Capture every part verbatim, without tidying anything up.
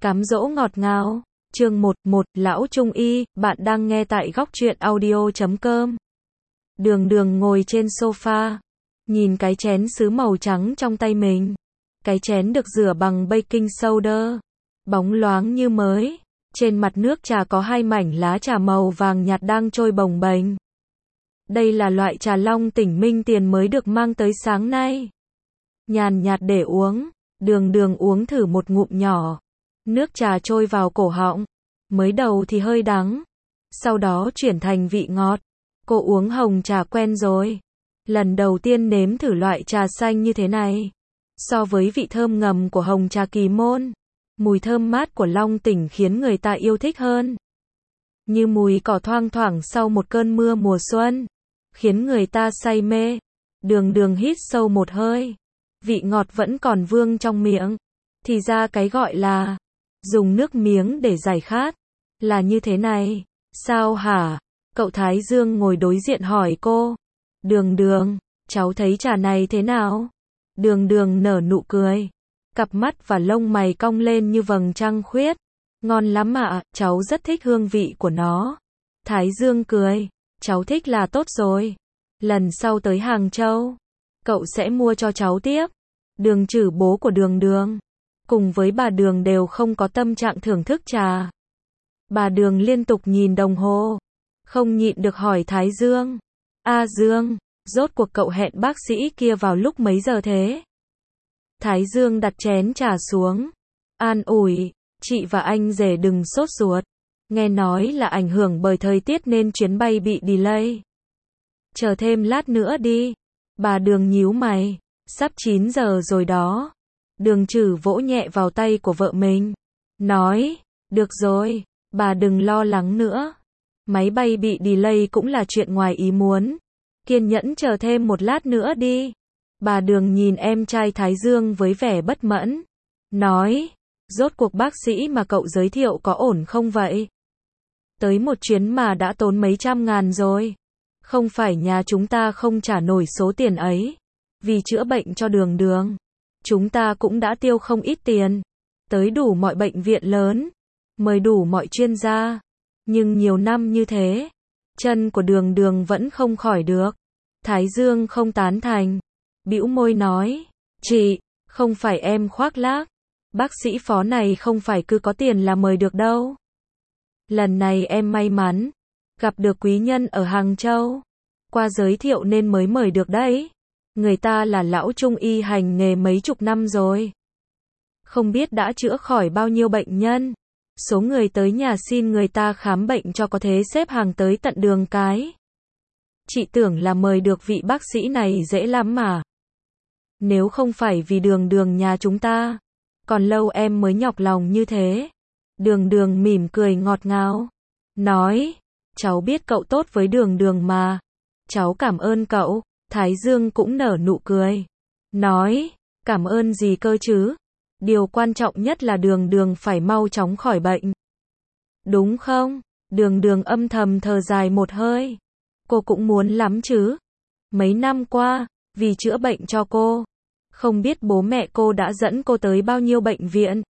Cám dỗ ngọt ngào. Chương một, một, Lão Trung Y, bạn đang nghe tại góc truyện audio chấm com. Đường Đường ngồi trên sofa, nhìn cái chén sứ màu trắng trong tay mình. Cái chén được rửa bằng baking soda, bóng loáng như mới. Trên mặt nước trà có hai mảnh lá trà màu vàng nhạt đang trôi bồng bềnh. Đây là loại trà long tỉnh Minh Tiền mới được mang tới sáng nay. Nhàn nhạt để uống, Đường Đường uống thử một ngụm nhỏ. Nước trà trôi vào cổ họng, mới đầu thì hơi đắng, sau đó chuyển thành vị ngọt. Cô uống hồng trà quen rồi, lần đầu tiên nếm thử loại trà xanh như thế này. So với vị thơm ngầm của hồng trà Kỳ Môn, mùi thơm mát của Long Tỉnh khiến người ta yêu thích hơn. Như mùi cỏ thoang thoảng sau một cơn mưa mùa xuân, khiến người ta say mê. Đường Đường hít sâu một hơi, vị ngọt vẫn còn vương trong miệng. Thì ra cái gọi là dùng nước miếng để giải khát là như thế này. Sao hả? Cậu Thái Dương ngồi đối diện hỏi cô. Đường Đường, cháu thấy trà này thế nào? Đường Đường nở nụ cười, cặp mắt và lông mày cong lên như vầng trăng khuyết. Ngon lắm ạ, cháu rất thích hương vị của nó. Thái Dương cười, cháu thích là tốt rồi. Lần sau tới Hàng Châu, cậu sẽ mua cho cháu tiếp. Đường Trử, bố của Đường Đường, cùng với bà Đường đều không có tâm trạng thưởng thức trà. Bà Đường liên tục nhìn đồng hồ, không nhịn được hỏi Thái Dương. A Dương, rốt cuộc cậu hẹn bác sĩ kia vào lúc mấy giờ thế? Thái Dương đặt chén trà xuống, an ủi, chị và anh rể đừng sốt ruột. Nghe nói là ảnh hưởng bởi thời tiết nên chuyến bay bị delay. Chờ thêm lát nữa đi. Bà Đường nhíu mày, sắp chín giờ rồi đó. Đường Trử vỗ nhẹ vào tay của vợ mình, nói, được rồi, bà đừng lo lắng nữa. Máy bay bị delay cũng là chuyện ngoài ý muốn. Kiên nhẫn chờ thêm một lát nữa đi. Bà Đường nhìn em trai Thái Dương với vẻ bất mẫn, nói, rốt cuộc bác sĩ mà cậu giới thiệu có ổn không vậy? Tới một chuyến mà đã tốn mấy trăm ngàn rồi. Không phải nhà chúng ta không trả nổi số tiền ấy. Vì chữa bệnh cho Đường Đường, chúng ta cũng đã tiêu không ít tiền. Tới đủ mọi bệnh viện lớn, mời đủ mọi chuyên gia. Nhưng nhiều năm như thế, chân của Đường Đường vẫn không khỏi được. Thái Dương không tán thành, bĩu môi nói, chị, không phải em khoác lác. Bác sĩ phó này không phải cứ có tiền là mời được đâu. Lần này em may mắn, gặp được quý nhân ở Hàng Châu. Qua giới thiệu nên mới mời được đấy. Người ta là lão trung y hành nghề mấy chục năm rồi. Không biết đã chữa khỏi bao nhiêu bệnh nhân. Số người tới nhà xin người ta khám bệnh cho có thế xếp hàng tới tận đường cái. Chị tưởng là mời được vị bác sĩ này dễ lắm mà. Nếu không phải vì Đường Đường nhà chúng ta, còn lâu em mới nhọc lòng như thế. Đường Đường mỉm cười ngọt ngào, nói, cháu biết cậu tốt với Đường Đường mà. Cháu cảm ơn cậu. Thái Dương cũng nở nụ cười, nói, cảm ơn gì cơ chứ? Điều quan trọng nhất là Đường Đường phải mau chóng khỏi bệnh. Đúng không? Đường Đường âm thầm thở dài một hơi. Cô cũng muốn lắm chứ. Mấy năm qua, vì chữa bệnh cho cô, không biết bố mẹ cô đã dẫn cô tới bao nhiêu bệnh viện,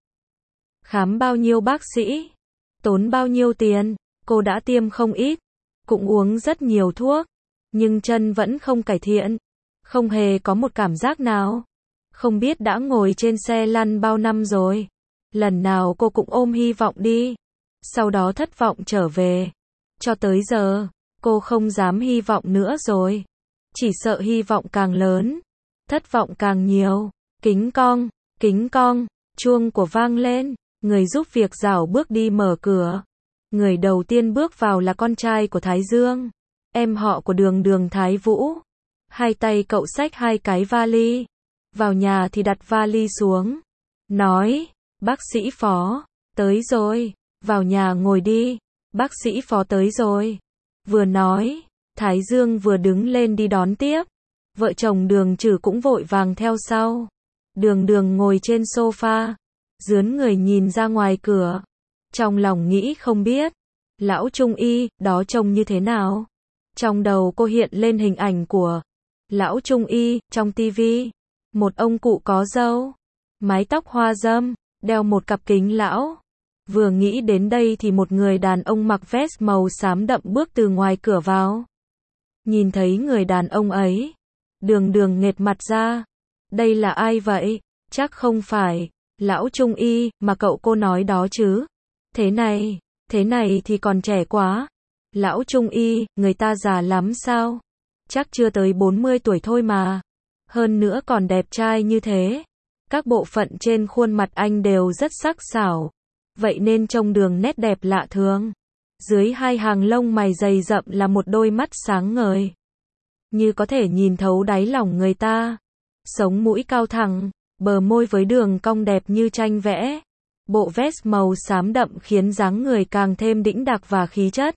khám bao nhiêu bác sĩ, tốn bao nhiêu tiền. Cô đã tiêm không ít, cũng uống rất nhiều thuốc, nhưng chân vẫn không cải thiện, không hề có một cảm giác nào. Không biết đã ngồi trên xe lăn bao năm rồi, lần nào cô cũng ôm hy vọng đi, sau đó thất vọng trở về. Cho tới giờ, cô không dám hy vọng nữa rồi, chỉ sợ hy vọng càng lớn, thất vọng càng nhiều. Kính cong, kính cong, chuông của vang lên, người giúp việc rảo bước đi mở cửa. Người đầu tiên bước vào là con trai của Thái Dương, em họ của Đường Đường, Thái Vũ. Hai tay cậu xách hai cái vali. Vào nhà thì đặt vali xuống, nói, bác sĩ phó, tới rồi, vào nhà ngồi đi, bác sĩ phó tới rồi. Vừa nói, Thái Dương vừa đứng lên đi đón tiếp. Vợ chồng Đường Trử cũng vội vàng theo sau. Đường Đường ngồi trên sofa, dướn người nhìn ra ngoài cửa. Trong lòng nghĩ không biết, lão trung y, đó trông như thế nào. Trong đầu cô hiện lên hình ảnh của lão trung y, trong tivi. Một ông cụ có râu, mái tóc hoa râm, đeo một cặp kính lão. Vừa nghĩ đến đây thì một người đàn ông mặc vest màu xám đậm bước từ ngoài cửa vào. Nhìn thấy người đàn ông ấy, Đường Đường nghệt mặt ra. Đây là ai vậy? Chắc không phải lão trung y mà cậu cô nói đó chứ. Thế này, thế này thì còn trẻ quá. Lão trung y, người ta già lắm sao? Chắc chưa tới bốn mươi tuổi thôi mà. Hơn nữa còn đẹp trai như thế. Các bộ phận trên khuôn mặt anh đều rất sắc sảo. Vậy nên trông Đường nét đẹp lạ thường. Dưới hai hàng lông mày dày rậm là một đôi mắt sáng ngời. Như có thể nhìn thấu đáy lòng người ta. Sống mũi cao thẳng, bờ môi với đường cong đẹp như tranh vẽ. Bộ vest màu xám đậm khiến dáng người càng thêm đĩnh đạc và khí chất.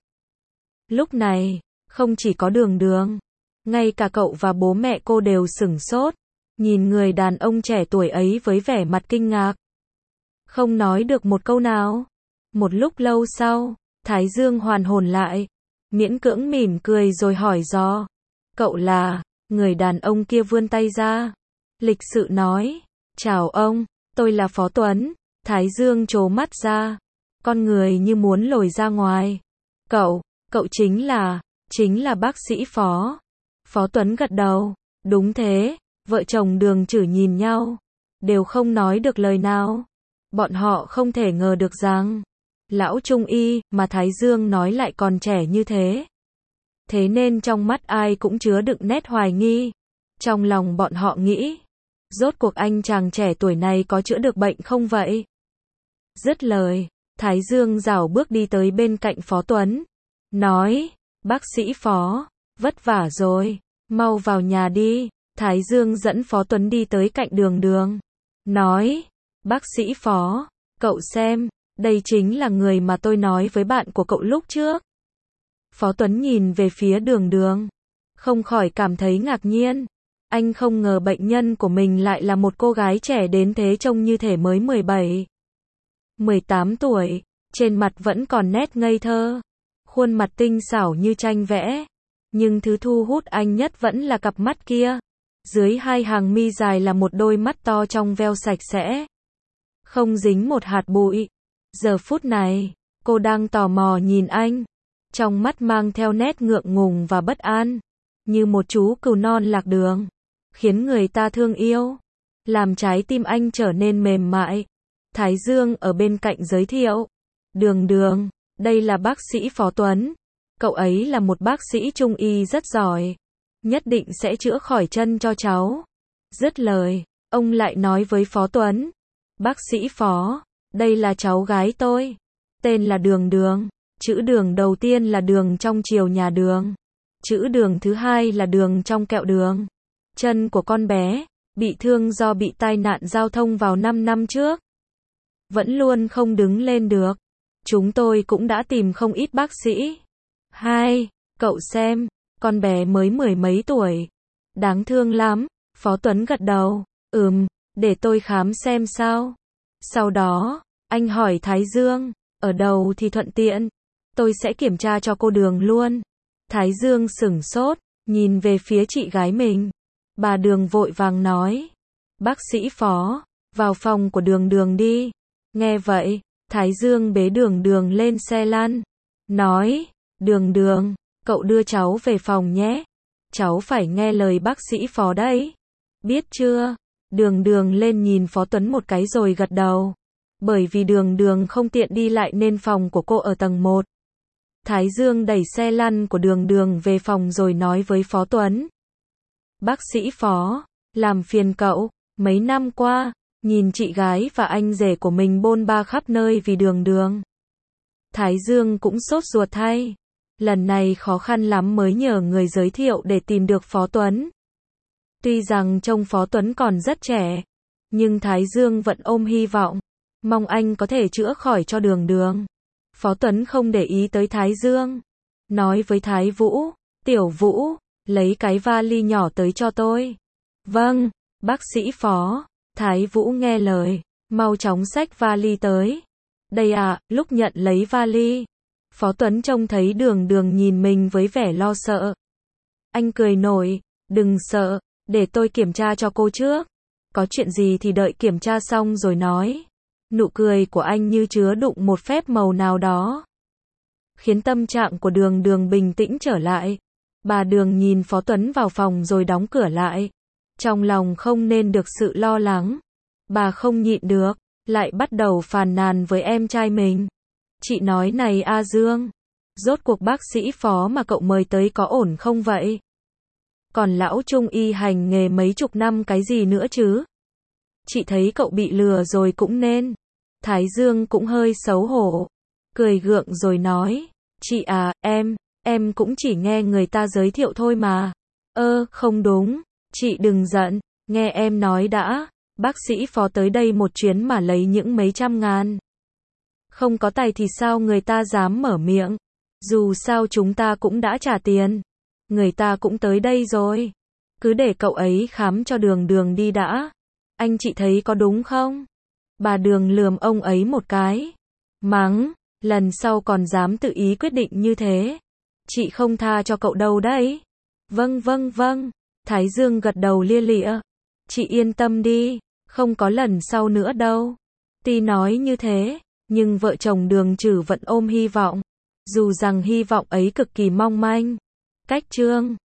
Lúc này, không chỉ có Đường Đường, ngay cả cậu và bố mẹ cô đều sửng sốt, nhìn người đàn ông trẻ tuổi ấy với vẻ mặt kinh ngạc. Không nói được một câu nào. Một lúc lâu sau, Thái Dương hoàn hồn lại, miễn cưỡng mỉm cười rồi hỏi dò. Cậu là? Người đàn ông kia vươn tay ra, lịch sự nói. Chào ông, tôi là Phó Tuấn. Thái Dương trố mắt ra, con người như muốn lồi ra ngoài. Cậu, cậu chính là, chính là bác sĩ Phó. Phó Tuấn gật đầu. Đúng thế. Vợ chồng Đường Chử nhìn nhau, đều không nói được lời nào. Bọn họ không thể ngờ được rằng lão trung y mà Thái Dương nói lại còn trẻ như thế. Thế nên trong mắt ai cũng chứa đựng nét hoài nghi. Trong lòng bọn họ nghĩ, rốt cuộc anh chàng trẻ tuổi này có chữa được bệnh không vậy? Dứt lời, Thái Dương rảo bước đi tới bên cạnh Phó Tuấn, nói, bác sĩ Phó, vất vả rồi, mau vào nhà đi. Thái Dương dẫn Phó Tuấn đi tới cạnh Đường Đường, nói, bác sĩ Phó, cậu xem, đây chính là người mà tôi nói với bạn của cậu lúc trước. Phó Tuấn nhìn về phía Đường Đường, không khỏi cảm thấy ngạc nhiên. Anh không ngờ bệnh nhân của mình lại là một cô gái trẻ đến thế, trông như thể mới mười bảy, mười tám tuổi, trên mặt vẫn còn nét ngây thơ, khuôn mặt tinh xảo như tranh vẽ. Nhưng thứ thu hút anh nhất vẫn là cặp mắt kia. Dưới hai hàng mi dài là một đôi mắt to trong veo sạch sẽ, không dính một hạt bụi. Giờ phút này, cô đang tò mò nhìn anh, trong mắt mang theo nét ngượng ngùng và bất an, như một chú cừu non lạc đường, khiến người ta thương yêu, làm trái tim anh trở nên mềm mại. Thái Dương ở bên cạnh giới thiệu, Đường Đường, đây là bác sĩ Phó Tuấn, cậu ấy là một bác sĩ trung y rất giỏi, nhất định sẽ chữa khỏi chân cho cháu. Dứt lời, ông lại nói với Phó Tuấn, bác sĩ Phó, đây là cháu gái tôi, tên là Đường Đường. Chữ Đường đầu tiên là đường trong triều nhà Đường, chữ Đường thứ hai là đường trong kẹo đường. Chân của con bé bị thương do bị tai nạn giao thông vào năm năm trước, vẫn luôn không đứng lên được. Chúng tôi cũng đã tìm không ít bác sĩ. Hai, cậu xem, con bé mới mười mấy tuổi, đáng thương lắm. Phó Tuấn gật đầu, ừm, để tôi khám xem sao. Sau đó, anh hỏi Thái Dương, ở đầu thì thuận tiện, tôi sẽ kiểm tra cho cô Đường luôn. Thái Dương sửng sốt, nhìn về phía chị gái mình. Bà Đường vội vàng nói, bác sĩ Phó, vào phòng của Đường Đường đi. Nghe vậy, Thái Dương bế Đường Đường lên xe lăn, nói, Đường Đường, cậu đưa cháu về phòng nhé. Cháu phải nghe lời bác sĩ Phó đấy. Biết chưa? Đường Đường lên nhìn Phó Tuấn một cái rồi gật đầu. Bởi vì Đường Đường không tiện đi lại nên phòng của cô ở tầng một. Thái Dương đẩy xe lăn của Đường Đường về phòng rồi nói với Phó Tuấn, bác sĩ Phó, làm phiền cậu, mấy năm qua, nhìn chị gái và anh rể của mình bôn ba khắp nơi vì Đường Đường. Thái Dương cũng sốt ruột thay. Lần này khó khăn lắm mới nhờ người giới thiệu để tìm được Phó Tuấn. Tuy rằng trông Phó Tuấn còn rất trẻ, nhưng Thái Dương vẫn ôm hy vọng, mong anh có thể chữa khỏi cho Đường Đường. Phó Tuấn không để ý tới Thái Dương, nói với Thái Vũ, Tiểu Vũ, lấy cái vali nhỏ tới cho tôi. Vâng, bác sĩ Phó. Thái Vũ nghe lời, mau chóng xách vali tới. Đây à, lúc nhận lấy vali, Phó Tuấn trông thấy Đường Đường nhìn mình với vẻ lo sợ. Anh cười nổi, đừng sợ, để tôi kiểm tra cho cô trước. Có chuyện gì thì đợi kiểm tra xong rồi nói. Nụ cười của anh như chứa đựng một phép màu nào đó, khiến tâm trạng của Đường Đường bình tĩnh trở lại. Bà Đường nhìn Phó Tuấn vào phòng rồi đóng cửa lại. Trong lòng không nên được sự lo lắng. Bà không nhịn được, lại bắt đầu phàn nàn với em trai mình. Chị nói này A Dương, rốt cuộc bác sĩ Phó mà cậu mời tới có ổn không vậy? Còn lão trung y hành nghề mấy chục năm cái gì nữa chứ? Chị thấy cậu bị lừa rồi cũng nên. Thái Dương cũng hơi xấu hổ, cười gượng rồi nói, chị à, em, em cũng chỉ nghe người ta giới thiệu thôi mà. Ơ, không đúng, chị đừng giận, nghe em nói đã, bác sĩ Phó tới đây một chuyến mà lấy những mấy trăm ngàn. Không có tài thì sao người ta dám mở miệng, dù sao chúng ta cũng đã trả tiền, người ta cũng tới đây rồi. Cứ để cậu ấy khám cho Đường Đường đi đã. Anh chị thấy có đúng không? Bà Đường lườm ông ấy một cái, mắng, lần sau còn dám tự ý quyết định như thế, chị không tha cho cậu đâu đấy. Vâng vâng vâng, Thái Dương gật đầu lia lịa, chị yên tâm đi, không có lần sau nữa đâu. Tuy nói như thế, nhưng vợ chồng Đường Trử vẫn ôm hy vọng, dù rằng hy vọng ấy cực kỳ mong manh. Cách chương